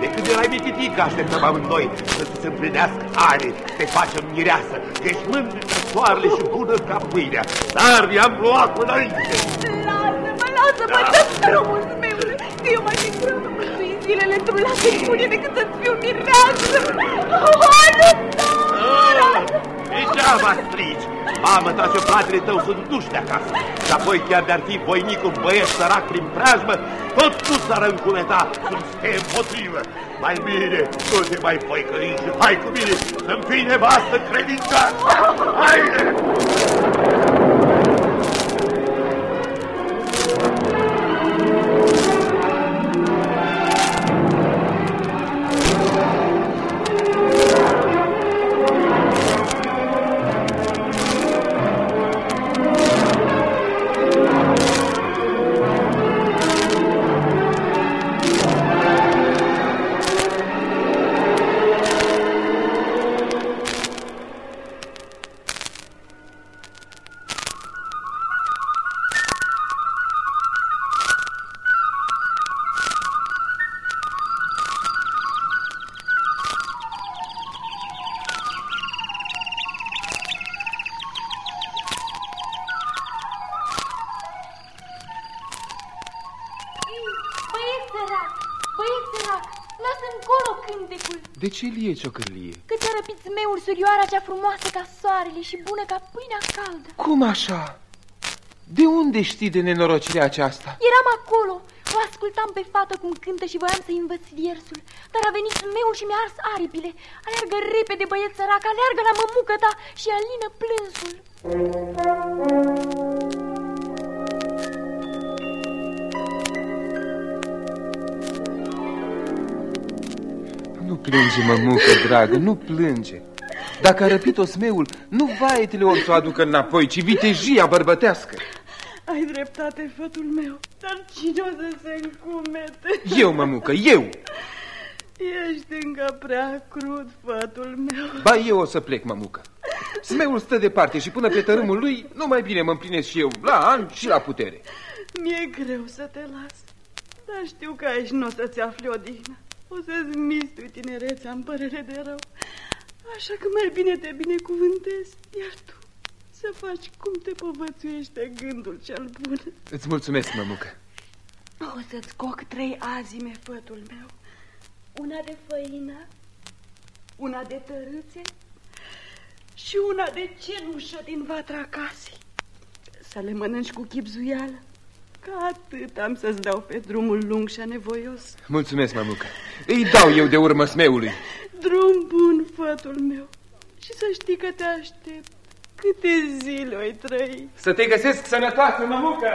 De când erai mititic, așteptăm amândoi să se împlinească ani, te facem mireasă, ești mândră ca soarele și bună ca pâinea, dar i-am luat înainte. Lasă-mă, dă-mi drumul, Zmeule, că eu mai degrabă mântuit zilele trulate bune decât să-ți fiu mireasă. Degeaba strigi, mamă ta și fratele tău sunt duși de acasă. Și apoi chiar de-ar fi voinic un băiet sărac prin preajmă, tot nu s-ar încuneta cum stă împotrivă. Mai bine, nu te mai păicări și hai cu mine să-mi fii nevastă credințată. Haide! De ce lie ciocârlie? Că ți-a răpit zmeul surioara cea frumoasă ca soarele și bună ca pâinea caldă. Cum așa? De unde știi de nenorocirea aceasta? Eram acolo, o ascultam pe fată cum cântă și voiam să-i învăț viersul. Dar a venit zmeul și mi-a ars aripile. Aleargă repede, băieț sărac, aleargă la mămucă ta și alină plânsul. Nu plânge, mămucă dragă, nu plânge. Dacă a răpit-o zmeul, nu vaetele ori să o aducă înapoi, ci vitejia bărbătească. Ai dreptate, fătul meu, dar cine o să se încumete? Eu, mămucă, eu! Ești încă prea crud, fătul meu. Ba, eu o să plec, mămucă. Zmeul stă departe și până pe tărâmul lui, nu mai bine mă împlinesc și eu, la an și la putere. Mi-e greu să te las, dar știu că aici nu o să-ți afli odihnă. O să-ți mistui tinerețea în părere de rău. Așa că mai bine te binecuvântez, iar tu să faci cum te povățuiește gândul cel bun. Îți mulțumesc, mămucă. O să-ți coc 3 azime, fătul meu. Una de făină, una de tărâțe și una de cenușă din vatra casei. Să le mănânci cu chibzuială, că atât am să-ți dau pe drumul lung și anevoios. Mulțumesc, mămucă. Îi dau eu de urmă zmeului. Drum bun, fătul meu. Și să știi că te aștept. Câte zile oi trăi. Să te găsesc sănătoasă, mămucă!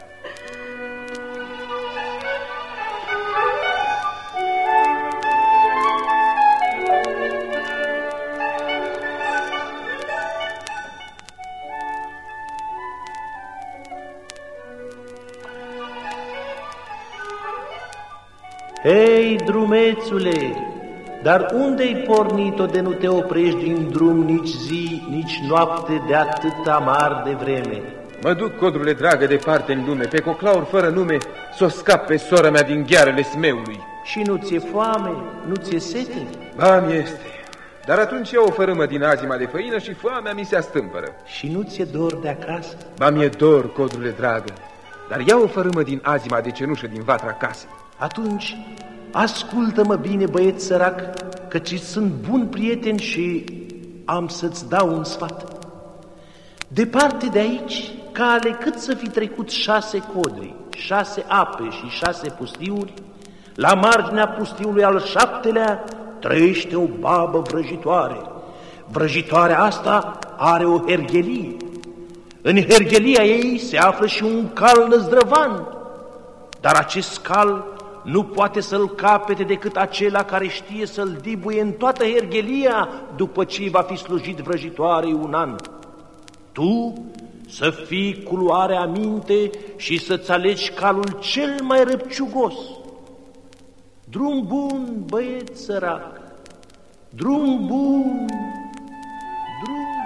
Hei, drumețule, dar unde-ai pornit-o de nu te oprești din drum nici zi, nici noapte de atât amar de vreme? Mă duc, codrule dragă, departe în lume, pe coclaur fără nume, s-o scap pe sora mea din ghearele smeului. Și nu ți-e foame, nu ți-e sete? Ba, mi-este, dar atunci iau o fărâmă din azima de făină și foamea mi se astâmpără. Și nu ți-e dor de acasă? Ba, mi-e dor, codrule dragă, dar iau o fărâmă din azima de cenușă din vatra casei. Atunci, ascultă-mă bine, băieț sărac, căci sunt bun prieten și am să-ți dau un sfat. Departe de aici, cale cât să fi trecut 6 codri, 6 ape și 6 pustiuri, la marginea pustiului al 7-lea trăiește o babă vrăjitoare. Vrăjitoarea asta are o herghelie. În herghelia ei se află și un cal năzdrăvan, dar acest cal nu poate să-l capete decât acela care știe să-l dibuie în toată herghelia după ce va fi slujit vrăjitoarei un an. Tu să fii cu luare aminte și să-ți alegi calul cel mai răpciugos. Drum bun, băieț sărac, drum bun, drum bun.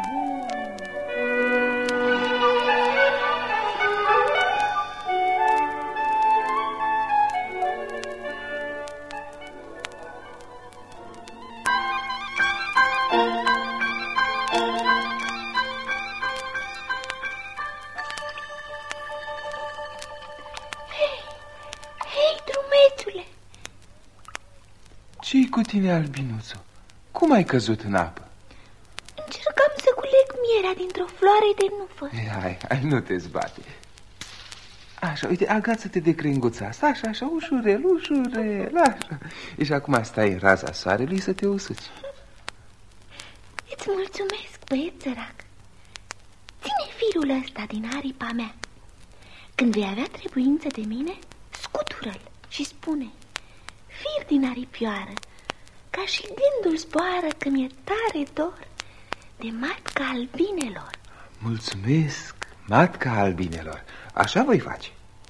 Ce-i cu tine, albinuțo? Cum ai căzut în apă? Încercam să culeg mierea dintr-o floare de nufă. Hai, nu te zbate. Așa, uite, agață-te de crenguța asta, așa, ușurel, așa. Și acum stai în raza soarelui să te usuci. Îți mulțumesc, băieț sărac. Ține firul ăsta din aripa mea. Când vei avea trebuință de mine, scutură-l și spune: fir din aripioară, ca și gândul zboară că mi-e tare dor de matca albinelor. Mulțumesc, matca albinelor. Așa voi face.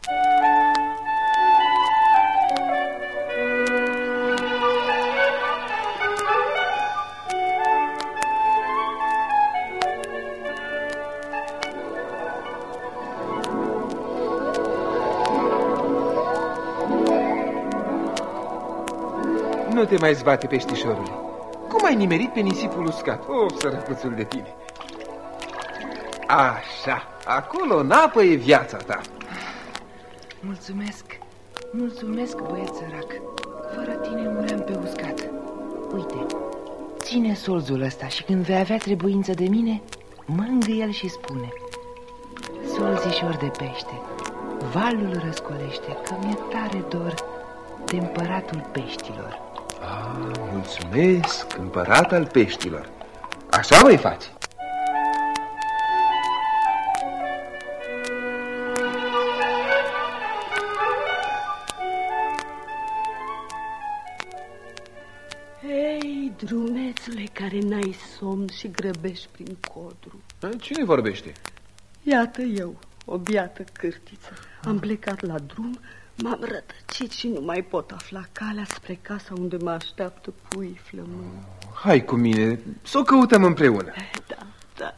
Nu te mai zbate, peștișorule. Cum ai nimerit pe nisipul uscat? Sărăcuțul de tine. Așa, acolo în apă e viața ta. Mulțumesc, băieț sărac. Fără tine muream pe uscat. Uite, ține solzul ăsta și când vei avea trebuință de mine, mângâie-l și spune: solzișor de pește, valul răscolește, că mi-e tare dor de împăratul peștilor. Mulțumesc, împărat al peștilor. Așa voi face. Hei, drumețule care n-ai somn și grăbești prin codru. Cine vorbește? Iată eu, o biată cârtiță. Am plecat la drum, m-am rătăcit și nu mai pot afla calea spre casa unde mă așteaptă pui flămâni. Hai cu mine, să o căutăm împreună. Da.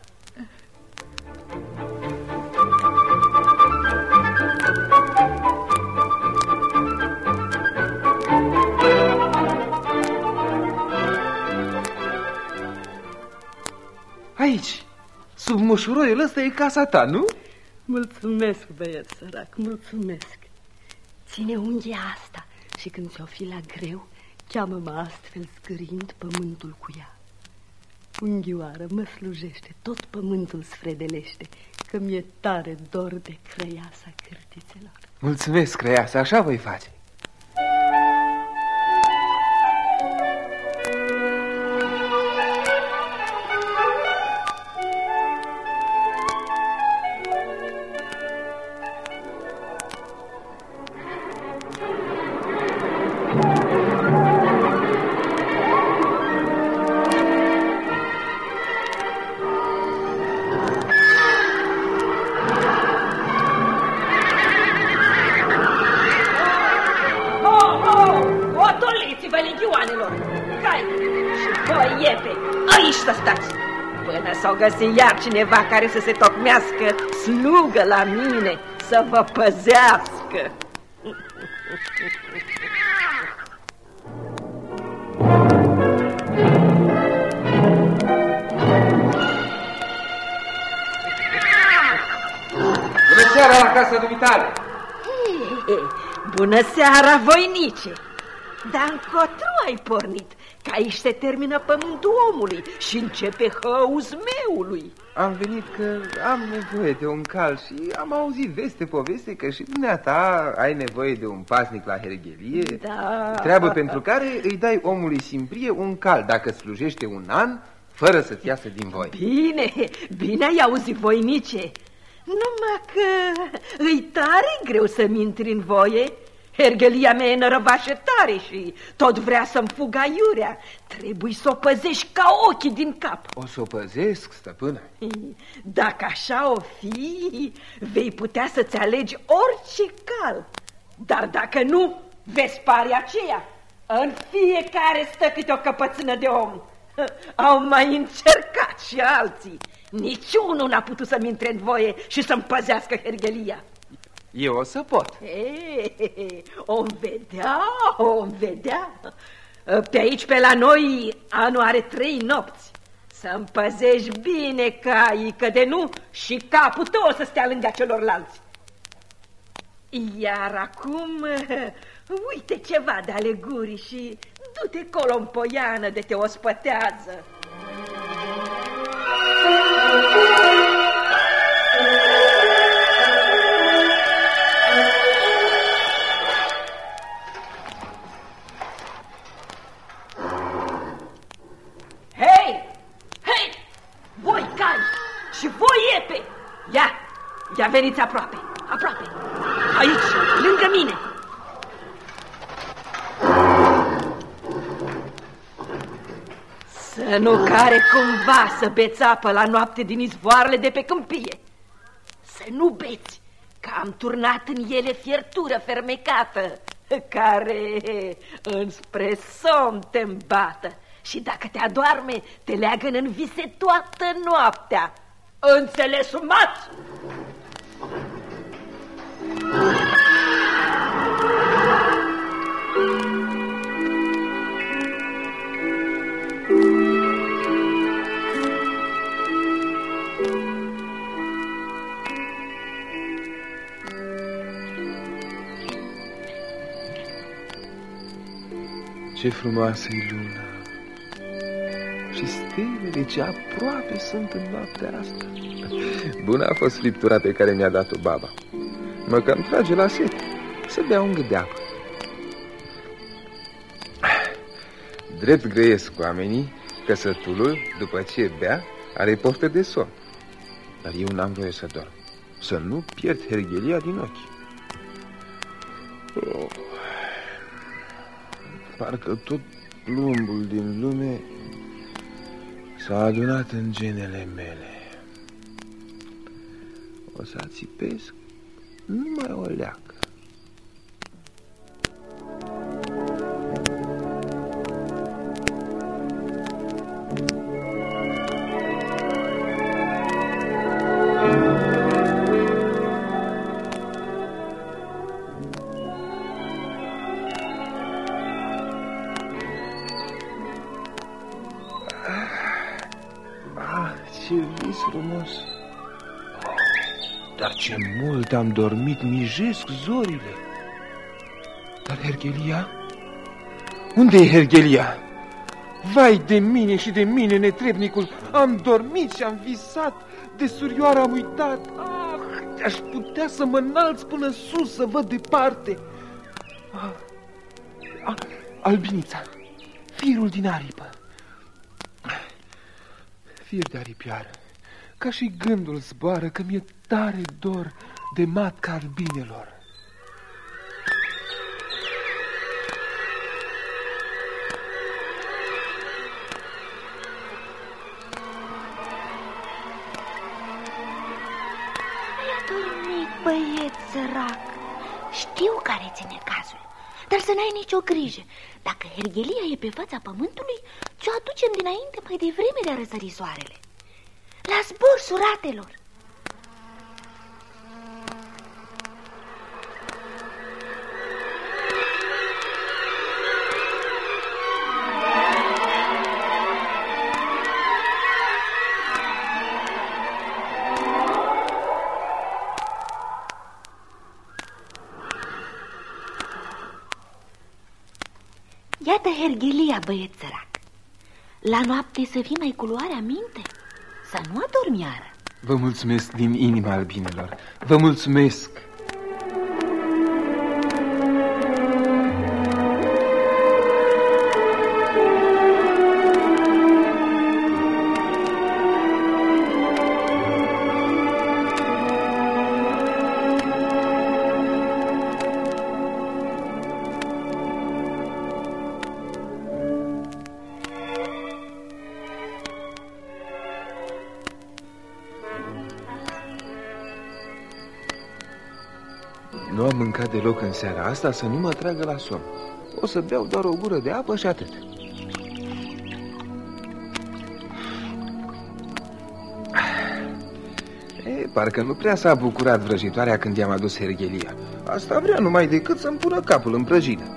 Aici, sub mușuroiul ăsta e casa ta, nu? Mulțumesc, băieț sărac, mulțumesc. Ține unghia asta și când ți-o fi la greu, cheamă-mă astfel zgârind pământul cu ea. Unghioară mă slujește, tot pământul sfredelește, că mi-e tare dor de crăiasa cârtițelor. Mulțumesc, crăiasa, așa voi face. Sau găsi iar cineva care să se tocmească slugă la mine, să vă păzească. Bună seara la casa dumitale! Bună seara, voinice! Dar încotro ai pornit? Că aici se termină pământul omului și începe hăuzmeului. Am venit că am nevoie de un cal și am auzit poveste că și dumneata ai nevoie de un pasnic la herghelie. Da. Treabă pentru care îi dai omului Simbrie un cal dacă slujește un an fără să-ți iasă din voi. Bine ai auzit, voinice. Numai că îi tare greu să-mi intri în voie. Herghelia mea e nărăvașă tare și tot vrea să-mi fugă aiurea. Trebuie să o păzești ca ochii din cap. O să o păzesc, stăpână. Dacă așa o fi, vei putea să-ți alegi orice cal. Dar dacă nu, vezi pare aceea. În fiecare stă câte o căpățână de om. Au mai încercat și alții. Niciunul n-a putut să-mi intre în voie și să-mi păzească herghelia. Eu o să pot. Om vedea. Pe aici, pe la noi, anul are 3 nopți. Să-mi păzești bine caii, că de nu și capul tău o să stea lângă celorlalți. Iar acum, uite ceva de ale gurii și du-te colo în poiană de te ospătează. Ia veniți aproape, aproape. Aici, lângă mine. Să nu care cumva să beți apă la noapte din izvoarele de pe câmpie. Să nu beți, că am turnat în ele fiertură fermecată, care înspre somn te îmbată. Și dacă te adorme, te leagă în vise toată noaptea. Înțeles, umați? Ce frumoasă e luna și stelele ce aproape sunt în noaptea asta. Bună a fost friptura pe care mi-a dat-o baba. Măcar îmi trage la sete să bea un gât de apă. Drept grăiesc oamenii că sătulul, după ce bea, are poftă de somn. Dar eu n-am voie să dorm, să nu pierd herghelia din ochi. Parcă tot plumbul din lume s-a adunat în genele mele. O să ațipesc numai o leacă. Ce vis frumos! Dar ce mult am dormit, mijesc zorile. Dar herghelia? Unde e herghelia? Vai de mine și de mine, netrebnicul! Am dormit și am visat, de surioară am uitat. Aș putea să mă înalț până sus, să văd departe. Albinița, firul din aripă. Fir de aripiară, ca și gândul zboară, că mi-e tare dor de matca albinelor. Ai adormit, băieț sărac. Știu care ține cazul, dar să n-ai nicio grijă. Dacă herghelia e pe fața pământului, ți-o aducem dinainte mai devreme de a răsări soarele. La zbor, suratelor! Iată herghelia, băieț sărac. La noapte să fii mai cu luarea minte, să nu adormi iară. Vă mulțumesc din inima, albinelor. Vă mulțumesc. Nu am mâncat deloc în seara asta să nu mă tragă la somn. O să beau doar o gură de apă și atât. Parcă nu prea s-a bucurat vrăjitoarea când i-am adus herghelia. Asta vrea numai decât să-mi pună capul în prăjină.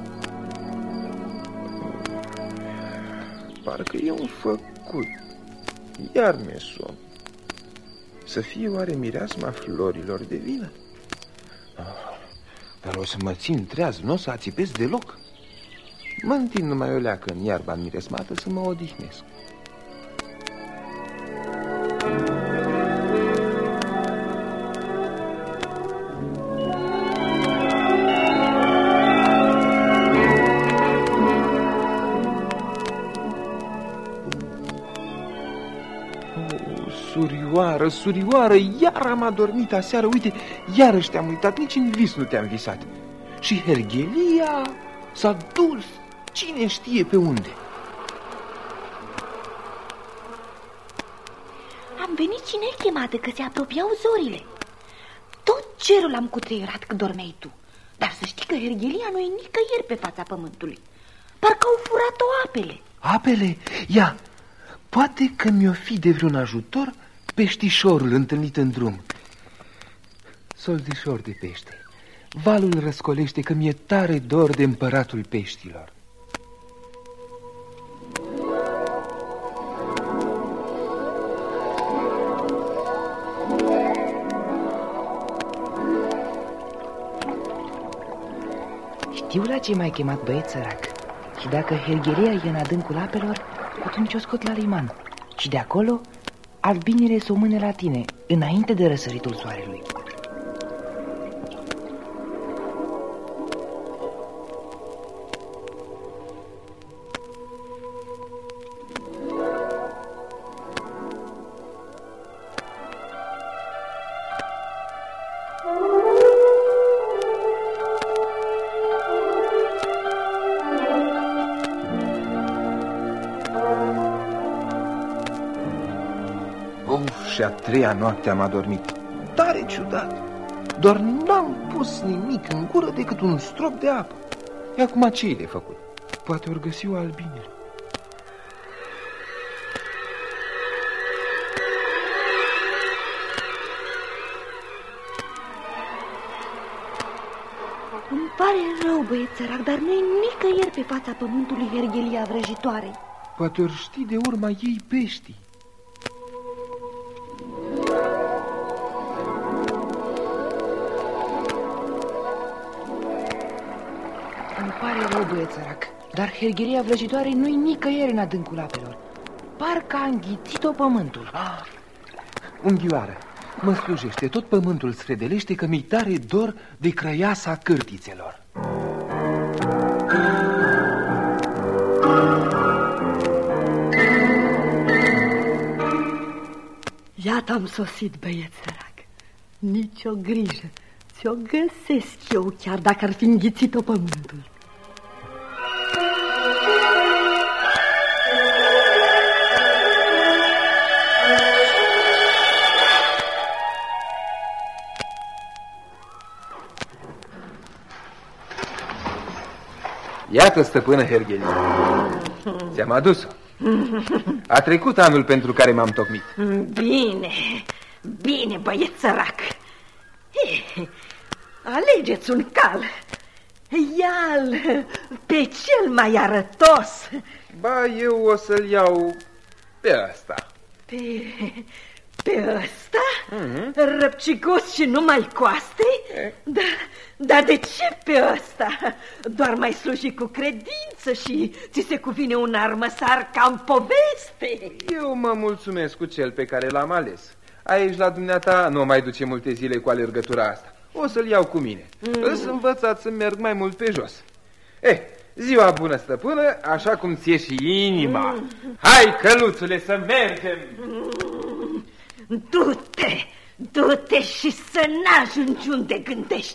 Parcă e un făcut. Iar mi-e somn. Să fie oare mireasma florilor de vină? Dar o să mă țin treaz, nu o să ațipesc deloc. Mă întind numai o leacă în iarba miresmată să mă odihnesc. Surioară, surioară, iar am adormit aseară. Uite, iarăși te-am uitat, nici în vis nu te-am visat. Și Hergelia s-a dus, cine știe pe unde. Am venit și nechemată că se apropiau zorile. Tot cerul am cutreierat când dormeai tu. Dar să știi că Hergelia nu e nicăieri pe fața pământului. Parcă au furat-o apele. Apele? Ia, poate că mi-o fi de vreun ajutor peștișorul întâlnit în drum. Soldișor de pește, valul răscolește că mi-e tare dor de împăratul peștilor. Știu la ce m-ai chemat, băieț sărac. Și dacă Hergelia e în adâncul apelor, atunci o scot la liman. Și de acolo, albinele s-o mâne la tine, înainte de răsăritul soarelui. Și a treia noapte am adormit. Tare ciudat. Doar n-am pus nimic în gură decât un strop de apă. E acum ce-i de făcut? Poate ori găsi o albinere. Îmi pare rău, băieț sărac, dar nu-i nicăieri pe fața pământului Hergelia vrăjitoarei. Poate ori știi de urma ei peștii. Îmi pare rău, băieț sărac, dar Hergelia vrăjitoarei nu-i nicăieri în adâncul apelor. Parcă a înghițit-o pământul. Unghioară, mă slujește, tot pământul sfredelește că mi-i tare dor de crăiasa cârtițelor. Iată am sosit, băieț sărac. Nici o grijă, ți-o găsesc eu, chiar dacă ar fi înghițit-o pământul. Iată, stăpână Hergelia, ți-am adus-o. A trecut anul pentru care m-am tocmit. Bine, bine, băieț sărac. Alegeți un cal. Ia-l pe cel mai arătos. Ba, eu o să-l iau pe ăsta. Pe ăsta? Răpcigos și numai coaste? Dar de ce pe ăsta? Doar mai sluji cu credință și ți se cuvine un armăsar ca în poveste. Eu mă mulțumesc cu cel pe care l-am ales. Aici la dumneata nu mai duce multe zile cu alergătura asta. O să-l iau cu mine. Îs învățat să merg mai mult pe jos. Ziua bună, stăpână, așa cum ție și inima. Hai, căluțule, să mergem. Du-te și să n-ajungi unde gândești.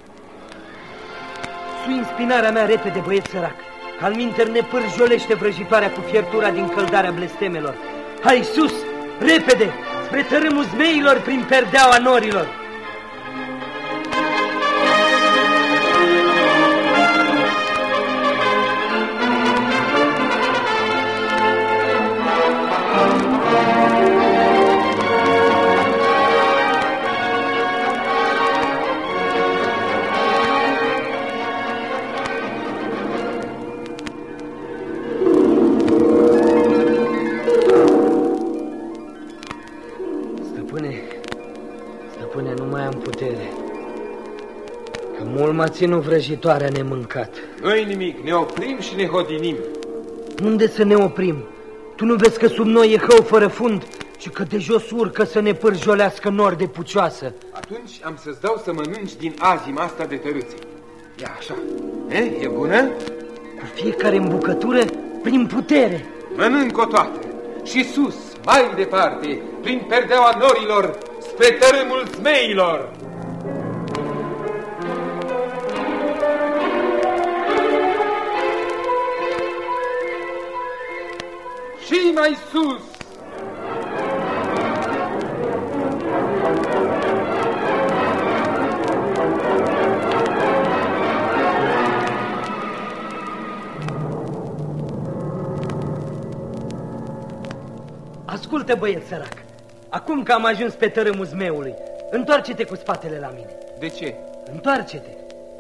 Sui spinarea mea repede, băieț sărac. Alminter ne pârjolește vrăjitoarea cu fiertura din căldarea blestemelor. Hai sus, repede, spre tărâmul zmeilor prin perdeaua norilor. ținut vrăjitoarea nemâncat. Nu-i nimic, ne oprim și ne hodinim. Unde să ne oprim? Tu nu vezi că sub noi e hău fără fund și că de jos urcă să ne pârjolească nori de pucioasă? Atunci am să-ți dau să mănânci din azima asta de tărâțe. Ia așa. E bună? Cu fiecare îmbucătură, prin putere. Mănânc-o toată. Și sus, mai departe, prin perdeaua norilor, spre tărâmul zmeilor. Și mai sus! Ascultă, băieț sărac, acum că am ajuns pe tărâmul zmeului, întoarce-te cu spatele la mine. De ce? Întoarce-te.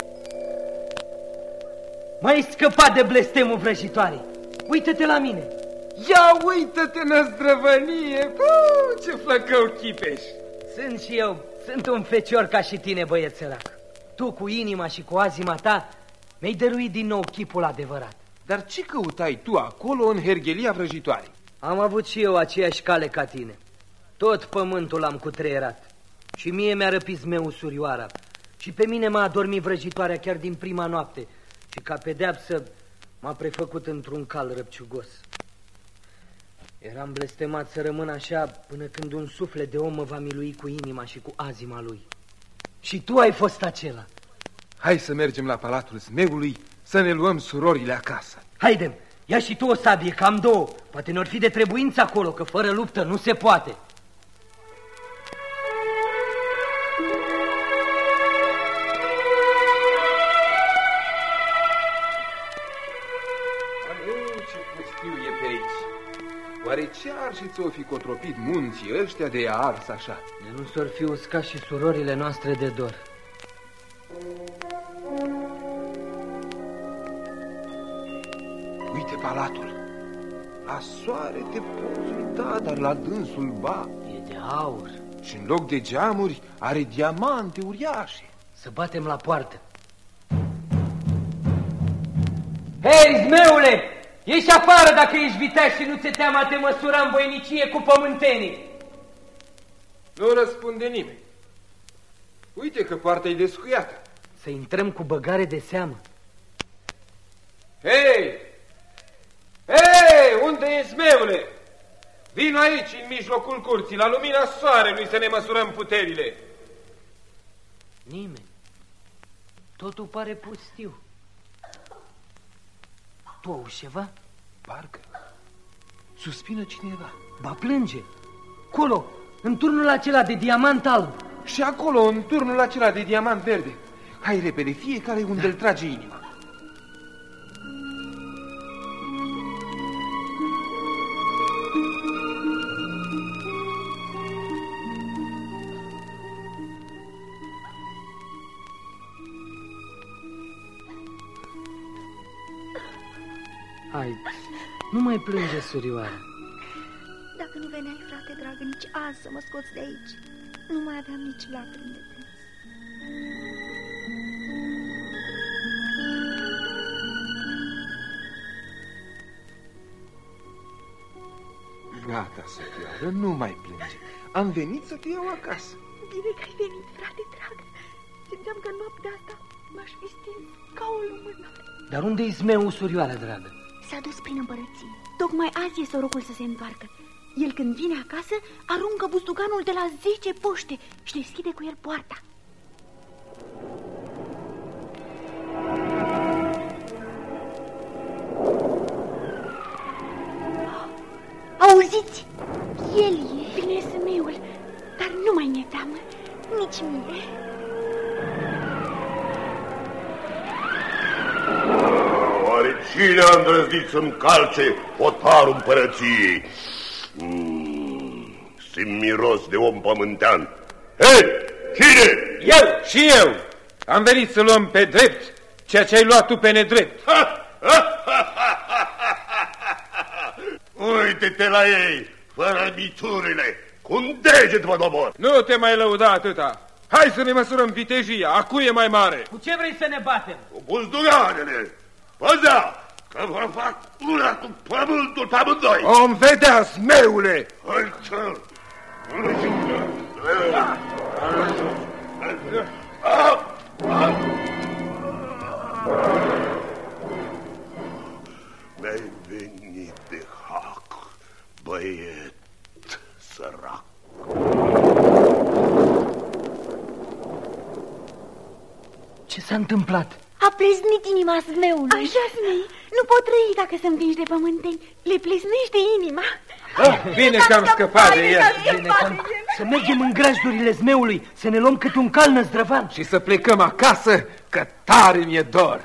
M-ai scăpat de blestemul vrăjitoarei. Uită-te la mine. Ia uită-te, năzdrăvănie! Ce flăcău chipeș! Sunt și eu, sunt un fecior ca și tine, băieț sărac. Tu cu inima și cu azima ta mi-ai dăruit din nou chipul adevărat. Dar ce căutai tu acolo în herghelia vrăjitoarei? Am avut și eu aceeași cale ca tine. Tot pământul am cutreierat. Și mie mi-a răpit zmeul surioara. Și pe mine m-a adormit vrăjitoarea chiar din prima noapte. Și ca pedeapsă m-a prefăcut într-un cal răpciugos. Eram blestemat să rămân așa până când un suflet de om mă va milui cu inima și cu azima lui. Și tu ai fost acela. Hai să mergem la palatul zmeului să ne luăm surorile acasă. Haidem, ia și tu o sabie, că am două. Poate ne-or fi de trebuință acolo, că fără luptă nu se poate. Ce pustiu e pe aici. Oare ce ar și ți-o fi cotropit munții ăștia de i-a ars așa? De nu s-or fi uscat și surorile noastre de dor. Uite palatul. La soare te poți uita, dar la dânsul ba. E de aur. Și în loc de geamuri are diamante uriașe. Să batem la poartă. Hei, zmeule! Ieși afară dacă ești viteaz și nu ți-e teama te măsura în voinicie cu pământenii. Nu răspunde nimeni. Uite că poarta-i descuiată. Să intrăm cu băgare de seamă. Hei! Hei! Unde e zmeule? Vino aici, în mijlocul curții, la lumina soarelui să ne măsurăm puterile. Nimeni. Totul pare pustiu. Tu auzi ceva? Parcă suspină cineva. Ba plânge. Colo, în turnul acela de diamant alb. Și acolo, în turnul acela de diamant verde. Hai repede, fiecare unde îl trage inima. Hai, nu mai plânge, surioară. Dacă nu veneai, frate dragă, nici azi să mă scoți de aici, nu mai aveam nici lacrimi de plâns. Gata, sătioară, nu mai plânge. Am venit să te iau acasă. Bine că ai venit, frate dragă. Simțeam că noaptea asta m-aș fi stins ca o lumânare. Dar unde-i zmeul, surioară dragă? S-a dus prin împărăție. Tocmai azi e sorocul să se întoarcă. El când vine acasă, aruncă bustuganul de la 10 poște și deschide cu el poarta. Auziți? El e. Vine zmeul, dar nu mai mi-e teamă, nici mie. Oare cine a îndrăznit să-mi calce hotarul împărăției? Simt miros de om pământean. Hei, cine? Eu și eu. Am venit să luăm pe drept ceea ce ai luat tu pe nedrept. Uite-te la ei, fără miturile, cu un deget vă dobor. Nu te mai lăuda atâta. Hai să ne măsurăm vitejia, a cui e mai mare? Cu ce vrei să ne batem? Cu bulduganele! Păzea, că vă fac una cu pământul pe amândoi! Om vedea, zmeule! Hai să... Mi-ai venit de hac, băiet sărac. Ce s-a întâmplat? A pleznit inima zmeului. Așa, Zmei, nu pot trăi dacă să împingi de pământeni. Le pleznește inima. Bine că am scăpat de el. Să mergem în grajdurile zmeului, să ne luăm câte un cal năzdrăvan. Și să plecăm acasă, că tare mi-e dor.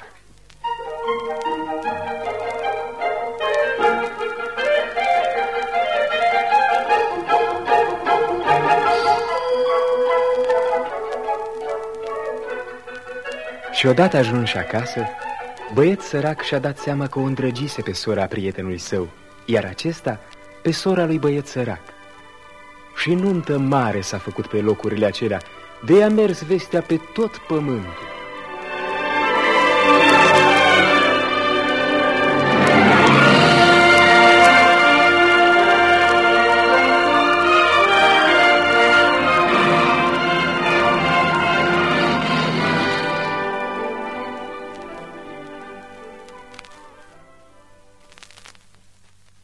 Și odată ajunși acasă, băiet sărac și-a dat seama că o îndrăgise pe sora prietenului său, iar acesta pe sora lui băiet sărac. Și nuntă mare s-a făcut pe locurile acelea, de-i a mers vestea pe tot pământul.